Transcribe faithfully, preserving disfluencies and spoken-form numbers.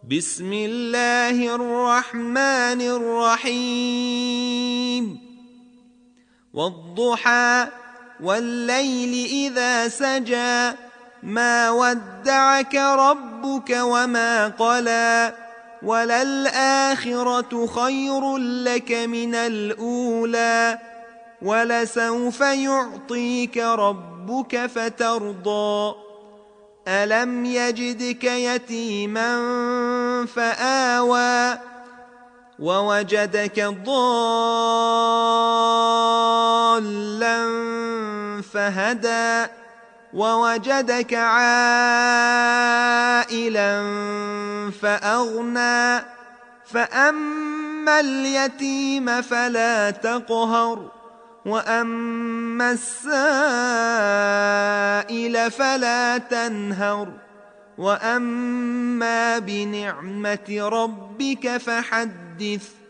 بسم الله الرحمن الرحيم والضحى والليل إذا سجى ما ودعك ربك وما قلى وللآخرة خير لك من الأولى ولسوف يعطيك ربك فترضى ألم يجدك يتيما فآوى ووجدك ضالا فهدى ووجدك عائلا فأغنى فأما اليتيم فلا تقهر وأما السائل فلا تنهر وأما بنعمة ربك فحدث